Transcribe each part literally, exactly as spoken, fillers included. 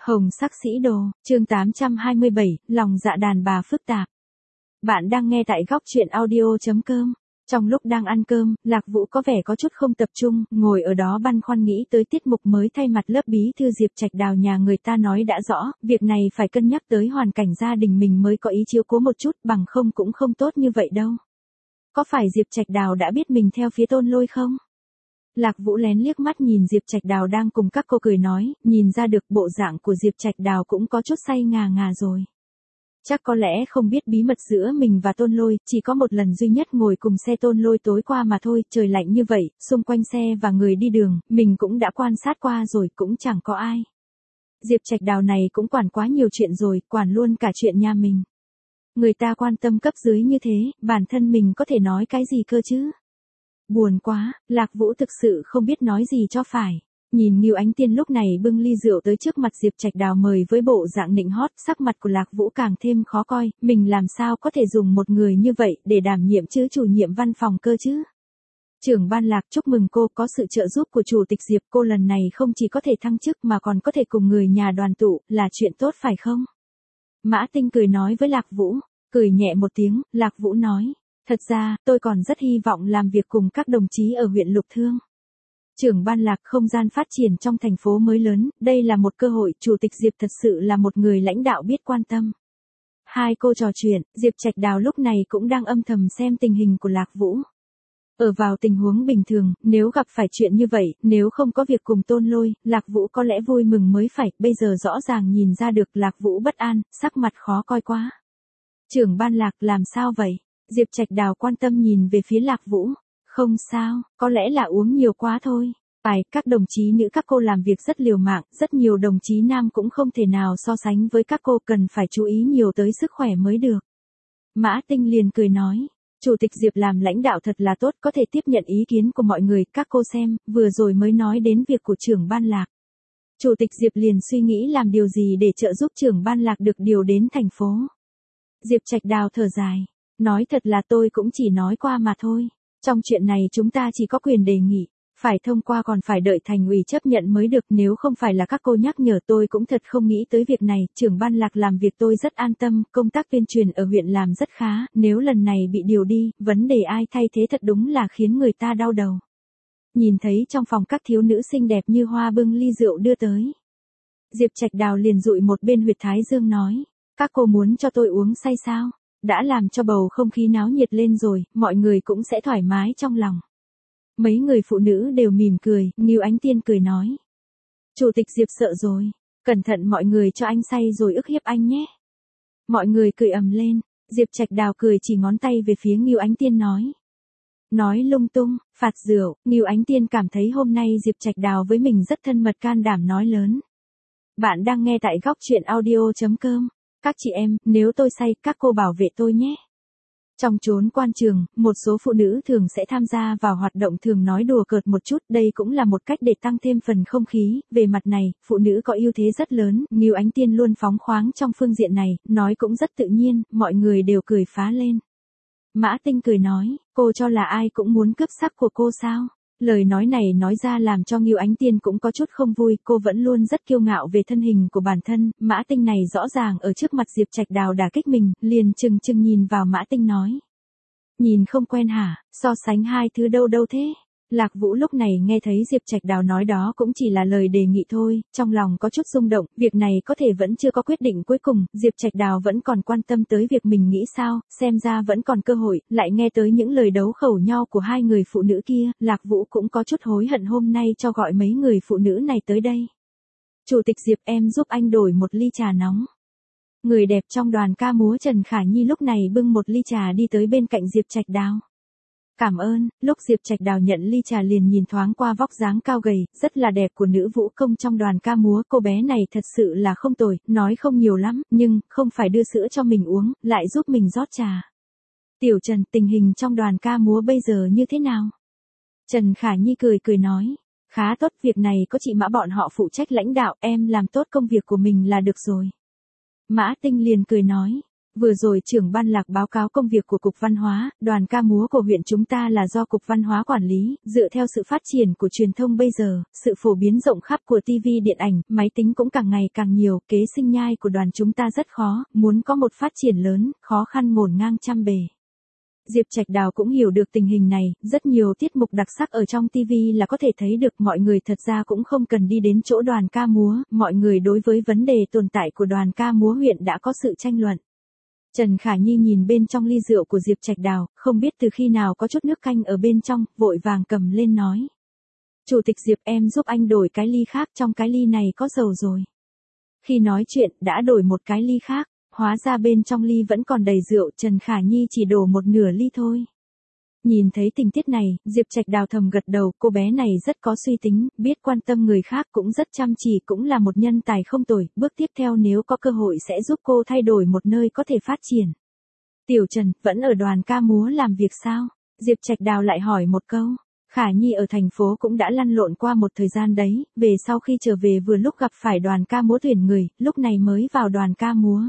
Hồng sắc sĩ đồ, chương tám trăm hai mươi bảy, lòng dạ đàn bà phức tạp. Bạn đang nghe tại góc truyện audio.com. Trong lúc đang ăn cơm, Lạc Vũ có vẻ có chút không tập trung, ngồi ở đó băn khoăn nghĩ tới tiết mục mới thay mặt lớp bí thư Diệp Trạch Đào nhà người ta nói đã rõ, việc này phải cân nhắc tới hoàn cảnh gia đình mình mới có ý chiếu cố một chút, bằng không cũng không tốt như vậy đâu. Có phải Diệp Trạch Đào đã biết mình theo phía Tôn Lôi không? Lạc Vũ lén liếc mắt nhìn Diệp Trạch Đào đang cùng các cô cười nói, nhìn ra được bộ dạng của Diệp Trạch Đào cũng có chút say ngà ngà rồi. Chắc có lẽ không biết bí mật giữa mình và Tôn Lôi, chỉ có một lần duy nhất ngồi cùng xe Tôn Lôi tối qua mà thôi, trời lạnh như vậy, xung quanh xe và người đi đường, mình cũng đã quan sát qua rồi, cũng chẳng có ai. Diệp Trạch Đào này cũng quản quá nhiều chuyện rồi, quản luôn cả chuyện nhà mình. Người ta quan tâm cấp dưới như thế, bản thân mình có thể nói cái gì cơ chứ? Buồn quá, Lạc Vũ thực sự không biết nói gì cho phải. Nhìn Ngưu Ánh Tiên lúc này bưng ly rượu tới trước mặt Diệp Trạch Đào mời với bộ dạng nịnh hót, sắc mặt của Lạc Vũ càng thêm khó coi, mình làm sao có thể dùng một người như vậy để đảm nhiệm chứ chủ nhiệm văn phòng cơ chứ. Trưởng ban Lạc chúc mừng cô có sự trợ giúp của chủ tịch Diệp, cô lần này không chỉ có thể thăng chức mà còn có thể cùng người nhà đoàn tụ, là chuyện tốt phải không? Mã Tinh cười nói với Lạc Vũ, cười nhẹ một tiếng, Lạc Vũ nói. Thật ra, tôi còn rất hy vọng làm việc cùng các đồng chí ở huyện Lục Thương. Trưởng ban Lạc không gian phát triển trong thành phố mới lớn, đây là một cơ hội, Chủ tịch Diệp thật sự là một người lãnh đạo biết quan tâm. Hai cô trò chuyện, Diệp Trạch Đào lúc này cũng đang âm thầm xem tình hình của Lạc Vũ. Ở vào tình huống bình thường, nếu gặp phải chuyện như vậy, nếu không có việc cùng Tôn Lôi, Lạc Vũ có lẽ vui mừng mới phải, bây giờ rõ ràng nhìn ra được Lạc Vũ bất an, sắc mặt khó coi quá. Trưởng ban Lạc làm sao vậy? Diệp Trạch Đào quan tâm nhìn về phía Lạc Vũ. Không sao, có lẽ là uống nhiều quá thôi. Phải, các đồng chí nữ các cô làm việc rất liều mạng, rất nhiều đồng chí nam cũng không thể nào so sánh với các cô, cần phải chú ý nhiều tới sức khỏe mới được. Mã Tinh liền cười nói, Chủ tịch Diệp làm lãnh đạo thật là tốt, có thể tiếp nhận ý kiến của mọi người, các cô xem, vừa rồi mới nói đến việc của trưởng ban Lạc. Chủ tịch Diệp liền suy nghĩ làm điều gì để trợ giúp trưởng ban Lạc được điều đến thành phố. Diệp Trạch Đào thở dài. Nói thật là tôi cũng chỉ nói qua mà thôi. Trong chuyện này chúng ta chỉ có quyền đề nghị. Phải thông qua còn phải đợi thành ủy chấp nhận mới được, nếu không phải là các cô nhắc nhở tôi cũng thật không nghĩ tới việc này. Trưởng ban Lạc làm việc tôi rất an tâm, công tác tuyên truyền ở huyện làm rất khá, nếu lần này bị điều đi, vấn đề ai thay thế thật đúng là khiến người ta đau đầu. Nhìn thấy trong phòng các thiếu nữ xinh đẹp như hoa bưng ly rượu đưa tới. Diệp Trạch Đào liền dụi một bên huyệt thái dương nói, các cô muốn cho tôi uống say sao? Đã làm cho bầu không khí náo nhiệt lên rồi, mọi người cũng sẽ thoải mái trong lòng. Mấy người phụ nữ đều mỉm cười, Ngưu Ánh Tiên cười nói. Chủ tịch Diệp sợ rồi, cẩn thận mọi người cho anh say rồi ức hiếp anh nhé. Mọi người cười ầm lên, Diệp Trạch Đào cười chỉ ngón tay về phía Ngưu Ánh Tiên nói. Nói lung tung, phạt rượu, Ngưu Ánh Tiên cảm thấy hôm nay Diệp Trạch Đào với mình rất thân mật, can đảm nói lớn. Bạn đang nghe tại góc truyện audio.com. Các chị em, nếu tôi say, các cô bảo vệ tôi nhé. Trong chốn quan trường, một số phụ nữ thường sẽ tham gia vào hoạt động thường nói đùa cợt một chút, đây cũng là một cách để tăng thêm phần không khí. Về mặt này, phụ nữ có ưu thế rất lớn, Ngưu Ánh Tiên luôn phóng khoáng trong phương diện này, nói cũng rất tự nhiên, mọi người đều cười phá lên. Mã Tinh cười nói, cô cho là ai cũng muốn cướp sắc của cô sao? Lời nói này nói ra làm cho Ngưu Ánh Tiên cũng có chút không vui, cô vẫn luôn rất kiêu ngạo về thân hình của bản thân, Mã Tinh này rõ ràng ở trước mặt Diệp Trạch Đào đả kích mình, liền chừng chừng nhìn vào Mã Tinh nói. Nhìn không quen hả, so sánh hai thứ đâu đâu thế? Lạc Vũ lúc này nghe thấy Diệp Trạch Đào nói đó cũng chỉ là lời đề nghị thôi, trong lòng có chút rung động, việc này có thể vẫn chưa có quyết định cuối cùng, Diệp Trạch Đào vẫn còn quan tâm tới việc mình nghĩ sao, xem ra vẫn còn cơ hội, lại nghe tới những lời đấu khẩu nhau của hai người phụ nữ kia, Lạc Vũ cũng có chút hối hận hôm nay cho gọi mấy người phụ nữ này tới đây. Chủ tịch Diệp, em giúp anh đổi một ly trà nóng. Người đẹp trong đoàn ca múa Trần Khả Nhi lúc này bưng một ly trà đi tới bên cạnh Diệp Trạch Đào. Cảm ơn, lúc Diệp Trạch Đào nhận ly trà liền nhìn thoáng qua vóc dáng cao gầy, rất là đẹp của nữ vũ công trong đoàn ca múa, cô bé này thật sự là không tồi, nói không nhiều lắm, nhưng, không phải đưa sữa cho mình uống, lại giúp mình rót trà. Tiểu Trần, tình hình trong đoàn ca múa bây giờ như thế nào? Trần Khả Nhi cười cười nói, khá tốt, việc này có chị Mã bọn họ phụ trách lãnh đạo, em làm tốt công việc của mình là được rồi. Mã Tinh liền cười nói, Vừa rồi trưởng ban Lạc báo cáo công việc của Cục Văn hóa, đoàn ca múa của huyện chúng ta là do Cục Văn hóa quản lý, dựa theo sự phát triển của truyền thông bây giờ, sự phổ biến rộng khắp của ti vi điện ảnh, máy tính cũng càng ngày càng nhiều, kế sinh nhai của đoàn chúng ta rất khó, muốn có một phát triển lớn, khó khăn ngổn ngang trăm bề. Diệp Trạch Đào cũng hiểu được tình hình này, rất nhiều tiết mục đặc sắc ở trong ti vi là có thể thấy được, mọi người thật ra cũng không cần đi đến chỗ đoàn ca múa, mọi người đối với vấn đề tồn tại của đoàn ca múa huyện đã có sự tranh luận. Trần Khả Nhi nhìn bên trong ly rượu của Diệp Trạch Đào, không biết từ khi nào có chút nước canh ở bên trong, vội vàng cầm lên nói. Chủ tịch Diệp, em giúp anh đổi cái ly khác, trong cái ly này có dầu rồi. Khi nói chuyện, đã đổi một cái ly khác, hóa ra bên trong ly vẫn còn đầy rượu, Trần Khả Nhi chỉ đổ một nửa ly thôi. Nhìn thấy tình tiết này, Diệp Trạch Đào thầm gật đầu, cô bé này rất có suy tính, biết quan tâm người khác, cũng rất chăm chỉ, cũng là một nhân tài không tồi, bước tiếp theo nếu có cơ hội sẽ giúp cô thay đổi một nơi có thể phát triển. Tiểu Trần, vẫn ở đoàn ca múa làm việc sao? Diệp Trạch Đào lại hỏi một câu. Khả Nhi ở thành phố cũng đã lăn lộn qua một thời gian đấy, về sau khi trở về vừa lúc gặp phải đoàn ca múa tuyển người, lúc này mới vào đoàn ca múa.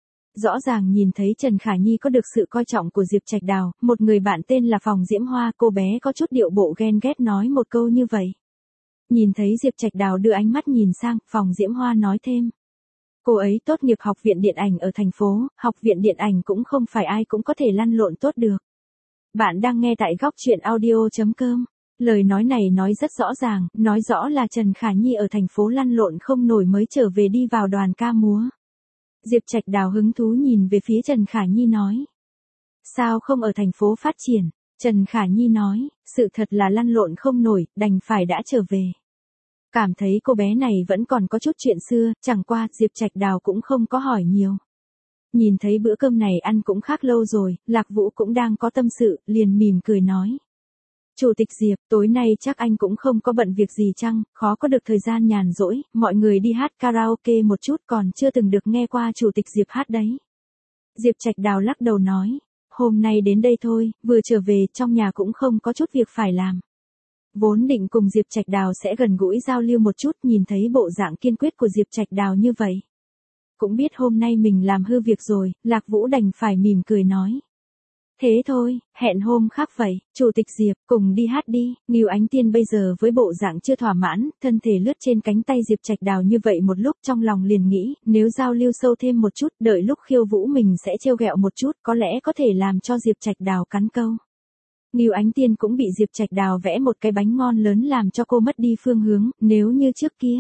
Rõ ràng nhìn thấy Trần Khả Nhi có được sự coi trọng của Diệp Trạch Đào, một người bạn tên là Phòng Diễm Hoa, cô bé có chút điệu bộ ghen ghét nói một câu như vậy. Nhìn thấy Diệp Trạch Đào đưa ánh mắt nhìn sang, Phòng Diễm Hoa nói thêm. Cô ấy tốt nghiệp học viện điện ảnh ở thành phố, học viện điện ảnh cũng không phải ai cũng có thể lăn lộn tốt được. Bạn đang nghe tại góc truyện audio chấm com. Lời nói này nói rất rõ ràng, nói rõ là Trần Khả Nhi ở thành phố lăn lộn không nổi mới trở về đi vào đoàn ca múa. Diệp Trạch Đào hứng thú nhìn về phía Trần Khả Nhi nói. Sao không ở thành phố phát triển? Trần Khả Nhi nói, sự thật là lăn lộn không nổi, đành phải đã trở về. Cảm thấy cô bé này vẫn còn có chút chuyện xưa, chẳng qua Diệp Trạch Đào cũng không có hỏi nhiều. Nhìn thấy bữa cơm này ăn cũng khác lâu rồi, Lạc Vũ cũng đang có tâm sự, liền mỉm cười nói. Chủ tịch Diệp, tối nay chắc anh cũng không có bận việc gì chăng, khó có được thời gian nhàn rỗi, mọi người đi hát karaoke một chút, còn chưa từng được nghe qua Chủ tịch Diệp hát đấy. Diệp Trạch Đào lắc đầu nói, hôm nay đến đây thôi, vừa trở về, trong nhà cũng không có chút việc phải làm. Vốn định cùng Diệp Trạch Đào sẽ gần gũi giao lưu một chút, nhìn thấy bộ dạng kiên quyết của Diệp Trạch Đào như vậy. Cũng biết hôm nay mình làm hư việc rồi, Lạc Vũ đành phải mỉm cười nói. Thế thôi, hẹn hôm khác vậy, Chủ tịch Diệp, cùng đi hát đi. Ngưu Ánh Tiên bây giờ với bộ dạng chưa thỏa mãn, thân thể lướt trên cánh tay Diệp Trạch Đào như vậy một lúc, trong lòng liền nghĩ, nếu giao lưu sâu thêm một chút, đợi lúc khiêu vũ mình sẽ trêu ghẹo một chút, có lẽ có thể làm cho Diệp Trạch Đào cắn câu. Ngưu Ánh Tiên cũng bị Diệp Trạch Đào vẽ một cái bánh ngon lớn làm cho cô mất đi phương hướng, nếu như trước kia.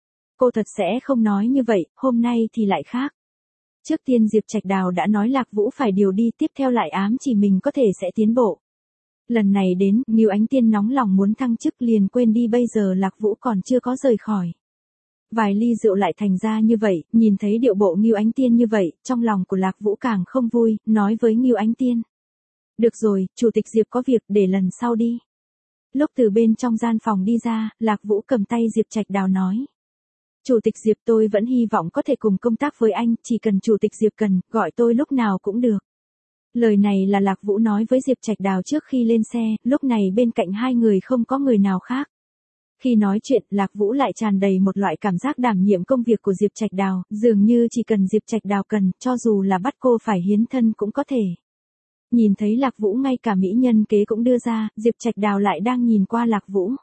Cô thật sẽ không nói như vậy, hôm nay thì lại khác. Trước tiên Diệp Trạch Đào đã nói Lạc Vũ phải điều đi, tiếp theo lại ám chỉ mình có thể sẽ tiến bộ. Lần này đến, Ngưu Ánh Tiên nóng lòng muốn thăng chức liền quên đi bây giờ Lạc Vũ còn chưa có rời khỏi. Vài ly rượu lại thành ra như vậy, nhìn thấy điệu bộ Ngưu Ánh Tiên như vậy, trong lòng của Lạc Vũ càng không vui, nói với Ngưu Ánh Tiên. Được rồi, Chủ tịch Diệp có việc, để lần sau đi. Lúc từ bên trong gian phòng đi ra, Lạc Vũ cầm tay Diệp Trạch Đào nói. Chủ tịch Diệp, tôi vẫn hy vọng có thể cùng công tác với anh, chỉ cần Chủ tịch Diệp cần, gọi tôi lúc nào cũng được. Lời này là Lạc Vũ nói với Diệp Trạch Đào trước khi lên xe, lúc này bên cạnh hai người không có người nào khác. Khi nói chuyện, Lạc Vũ lại tràn đầy một loại cảm giác đảm nhiệm công việc của Diệp Trạch Đào, dường như chỉ cần Diệp Trạch Đào cần, cho dù là bắt cô phải hiến thân cũng có thể. Nhìn thấy Lạc Vũ ngay cả mỹ nhân kế cũng đưa ra, Diệp Trạch Đào lại đang nhìn qua Lạc Vũ.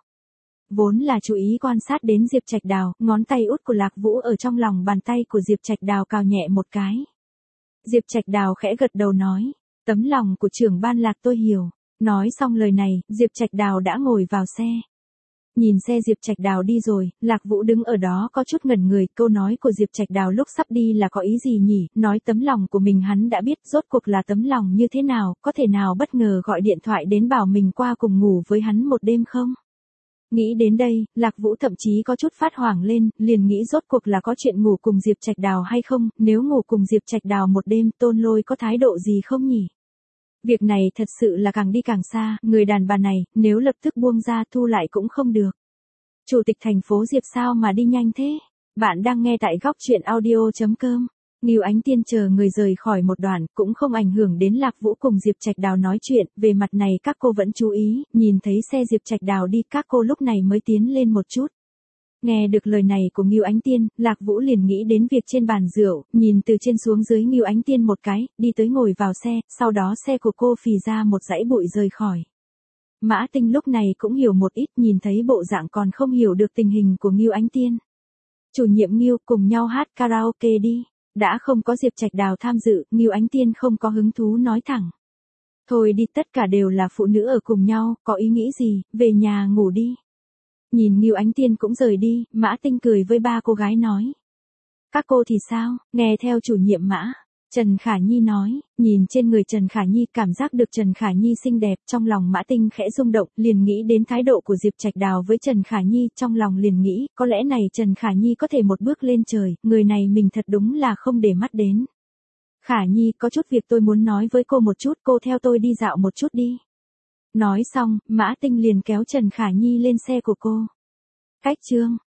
Vốn là chú ý quan sát đến Diệp Trạch Đào, ngón tay út của Lạc Vũ ở trong lòng bàn tay của Diệp Trạch Đào cào nhẹ một cái. Diệp Trạch Đào khẽ gật đầu nói, tấm lòng của trưởng ban Lạc tôi hiểu. Nói xong lời này, Diệp Trạch Đào đã ngồi vào xe. Nhìn xe Diệp Trạch Đào đi rồi, Lạc Vũ đứng ở đó có chút ngẩn người, câu nói của Diệp Trạch Đào lúc sắp đi là có ý gì nhỉ, nói tấm lòng của mình hắn đã biết, rốt cuộc là tấm lòng như thế nào, có thể nào bất ngờ gọi điện thoại đến bảo mình qua cùng ngủ với hắn một đêm không? Nghĩ đến đây, Lạc Vũ thậm chí có chút phát hoảng lên, liền nghĩ rốt cuộc là có chuyện ngủ cùng Diệp Trạch Đào hay không, nếu ngủ cùng Diệp Trạch Đào một đêm, Tôn Lôi có thái độ gì không nhỉ? Việc này thật sự là càng đi càng xa, người đàn bà này, nếu lập tức buông ra thu lại cũng không được. Chủ tịch thành phố Diệp sao mà đi nhanh thế? Bạn đang nghe tại góc truyện audio chấm com. Ngưu Ánh Tiên chờ người rời khỏi một đoạn, cũng không ảnh hưởng đến Lạc Vũ cùng Diệp Trạch Đào nói chuyện, về mặt này các cô vẫn chú ý, nhìn thấy xe Diệp Trạch Đào đi, các cô lúc này mới tiến lên một chút. Nghe được lời này của Ngưu Ánh Tiên, Lạc Vũ liền nghĩ đến việc trên bàn rượu, nhìn từ trên xuống dưới Ngưu Ánh Tiên một cái, đi tới ngồi vào xe, sau đó xe của cô phì ra một dãy bụi rời khỏi. Mã Tinh lúc này cũng hiểu một ít, nhìn thấy bộ dạng còn không hiểu được tình hình của Ngưu Ánh Tiên. Chủ nhiệm Ngưu, cùng nhau hát karaoke đi. Đã không có Diệp Trạch Đào tham dự, Ngưu Ánh Tiên không có hứng thú nói thẳng. Thôi đi, tất cả đều là phụ nữ ở cùng nhau, có ý nghĩ gì, về nhà ngủ đi. Nhìn Ngưu Ánh Tiên cũng rời đi, Mã Tinh cười với ba cô gái nói. Các cô thì sao, nghe theo chủ nhiệm Mã. Trần Khả Nhi nói, nhìn trên người Trần Khả Nhi cảm giác được Trần Khả Nhi xinh đẹp, trong lòng Mã Tinh khẽ rung động, liền nghĩ đến thái độ của Diệp Trạch Đào với Trần Khả Nhi, trong lòng liền nghĩ, có lẽ này Trần Khả Nhi có thể một bước lên trời, người này mình thật đúng là không để mắt đến. Khả Nhi, có chút việc tôi muốn nói với cô một chút, cô theo tôi đi dạo một chút đi. Nói xong, Mã Tinh liền kéo Trần Khả Nhi lên xe của cô. Cách chương